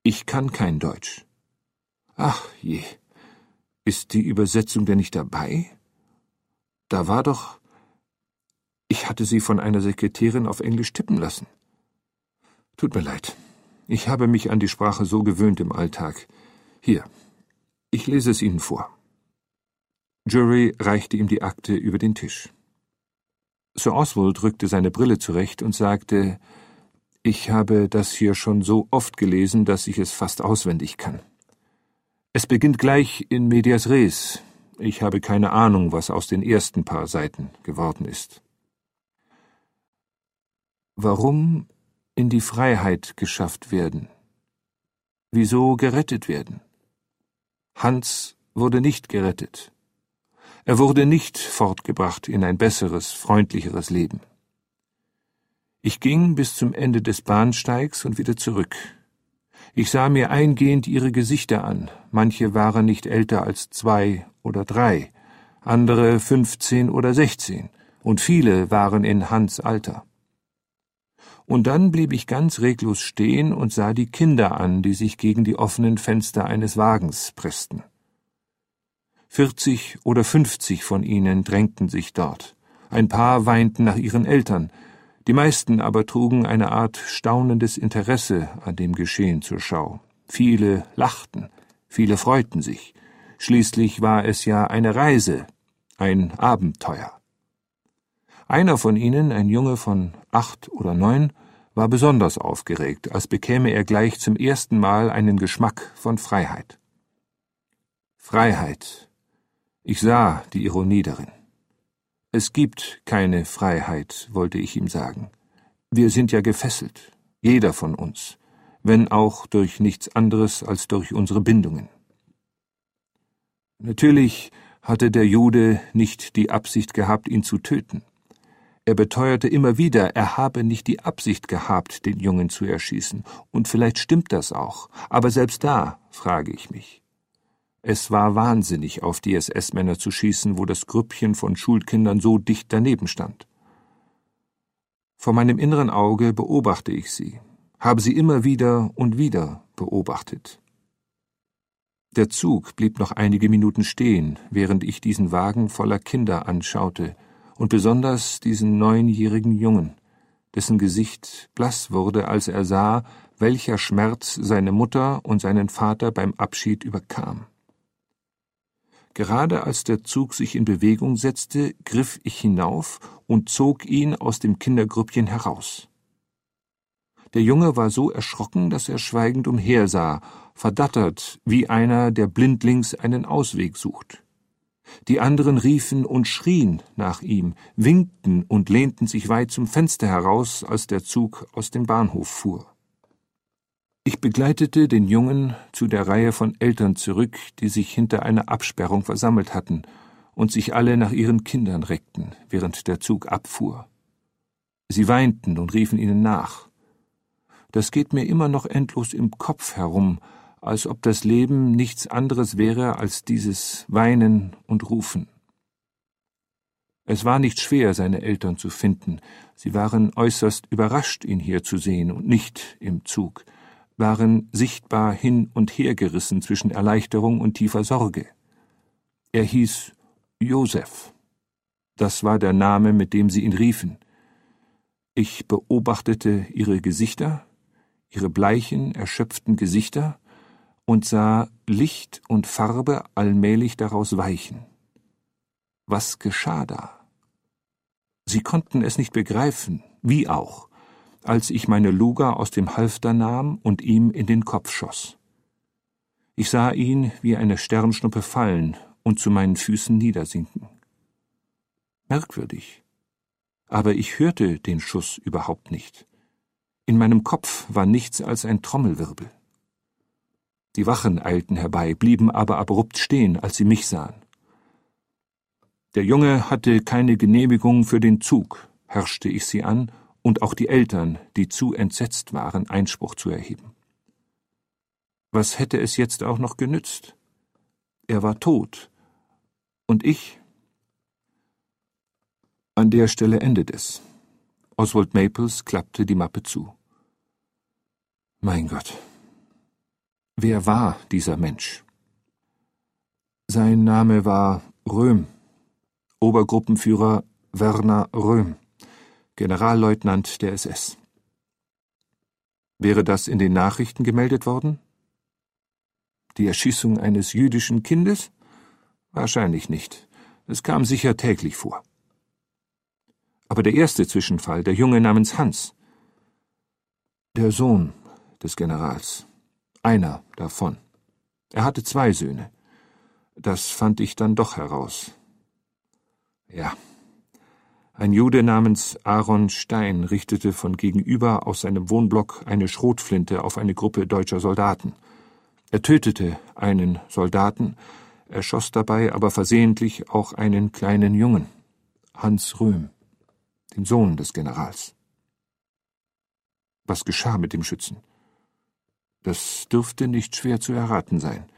Ich kann kein Deutsch. Ach je, ist die Übersetzung denn nicht dabei? Da war doch... Ich hatte sie von einer Sekretärin auf Englisch tippen lassen. Tut mir leid. Ich habe mich an die Sprache so gewöhnt im Alltag. Hier, ich lese es Ihnen vor. Jury reichte ihm die Akte über den Tisch. Sir Oswald rückte seine Brille zurecht und sagte, ich habe das hier schon so oft gelesen, dass ich es fast auswendig kann. Es beginnt gleich in medias res. Ich habe keine Ahnung, was aus den ersten paar Seiten geworden ist. Warum in die Freiheit geschafft werden? Wieso gerettet werden? Hans wurde nicht gerettet. Er wurde nicht fortgebracht in ein besseres, freundlicheres Leben. Ich ging bis zum Ende des Bahnsteigs und wieder zurück. Ich sah mir eingehend ihre Gesichter an. Manche waren nicht älter als 2 oder 3, andere 15 oder 16, und viele waren in Hans' Alter. Und dann blieb ich ganz reglos stehen und sah die Kinder an, die sich gegen die offenen Fenster eines Wagens pressten. 40 oder 50 von ihnen drängten sich dort. Ein paar weinten nach ihren Eltern, die meisten aber trugen eine Art staunendes Interesse an dem Geschehen zur Schau. Viele lachten, viele freuten sich. Schließlich war es ja eine Reise, ein Abenteuer. Einer von ihnen, ein Junge von 8 oder 9, war besonders aufgeregt, als bekäme er gleich zum ersten Mal einen Geschmack von Freiheit. Freiheit. Ich sah die Ironie darin. Es gibt keine Freiheit, wollte ich ihm sagen. Wir sind ja gefesselt, jeder von uns, wenn auch durch nichts anderes als durch unsere Bindungen. Natürlich hatte der Jude nicht die Absicht gehabt, ihn zu töten. Er beteuerte immer wieder, er habe nicht die Absicht gehabt, den Jungen zu erschießen. Und vielleicht stimmt das auch. Aber selbst da frage ich mich. Es war wahnsinnig, auf die SS-Männer zu schießen, wo das Grüppchen von Schulkindern so dicht daneben stand. Vor meinem inneren Auge beobachte ich sie, habe sie immer wieder und wieder beobachtet. Der Zug blieb noch einige Minuten stehen, während ich diesen Wagen voller Kinder anschaute, und besonders diesen 9-jährigen Jungen, dessen Gesicht blass wurde, als er sah, welcher Schmerz seine Mutter und seinen Vater beim Abschied überkam. Gerade als der Zug sich in Bewegung setzte, griff ich hinauf und zog ihn aus dem Kindergrüppchen heraus. Der Junge war so erschrocken, dass er schweigend umhersah, verdattert, wie einer, der blindlings einen Ausweg sucht. Die anderen riefen und schrien nach ihm, winkten und lehnten sich weit zum Fenster heraus, als der Zug aus dem Bahnhof fuhr. Ich begleitete den Jungen zu der Reihe von Eltern zurück, die sich hinter einer Absperrung versammelt hatten und sich alle nach ihren Kindern reckten, während der Zug abfuhr. Sie weinten und riefen ihnen nach. Das geht mir immer noch endlos im Kopf herum, als ob das Leben nichts anderes wäre als dieses Weinen und Rufen. Es war nicht schwer, seine Eltern zu finden. Sie waren äußerst überrascht, ihn hier zu sehen und nicht im Zug, waren sichtbar hin und her gerissen zwischen Erleichterung und tiefer Sorge. Er hieß Josef. Das war der Name, mit dem sie ihn riefen. Ich beobachtete ihre Gesichter, ihre bleichen, erschöpften Gesichter, und sah Licht und Farbe allmählich daraus weichen. Was geschah da? Sie konnten es nicht begreifen, wie auch, als ich meine Luger aus dem Halfter nahm und ihm in den Kopf schoss. Ich sah ihn wie eine Sternschnuppe fallen und zu meinen Füßen niedersinken. Merkwürdig. Aber ich hörte den Schuss überhaupt nicht. In meinem Kopf war nichts als ein Trommelwirbel. Die Wachen eilten herbei, blieben aber abrupt stehen, als sie mich sahen. Der Junge hatte keine Genehmigung für den Zug, herrschte ich sie an, und auch die Eltern, die zu entsetzt waren, Einspruch zu erheben. Was hätte es jetzt auch noch genützt? Er war tot. Und ich? An der Stelle endet es. Oswald Maples klappte die Mappe zu. Mein Gott. Wer war dieser Mensch? Sein Name war Röhm, Obergruppenführer Werner Röhm, Generalleutnant der SS. Wäre das in den Nachrichten gemeldet worden? Die Erschießung eines jüdischen Kindes? Wahrscheinlich nicht. Es kam sicher täglich vor. Aber der erste Zwischenfall, der Junge namens Hans, der Sohn des Generals, einer davon. Er hatte 2 Söhne. Das fand ich dann doch heraus. Ja, ein Jude namens Aaron Stein richtete von gegenüber aus seinem Wohnblock eine Schrotflinte auf eine Gruppe deutscher Soldaten. Er tötete einen Soldaten, erschoss dabei aber versehentlich auch einen kleinen Jungen, Hans Röhm, den Sohn des Generals. Was geschah mit dem Schützen? Das dürfte nicht schwer zu erraten sein.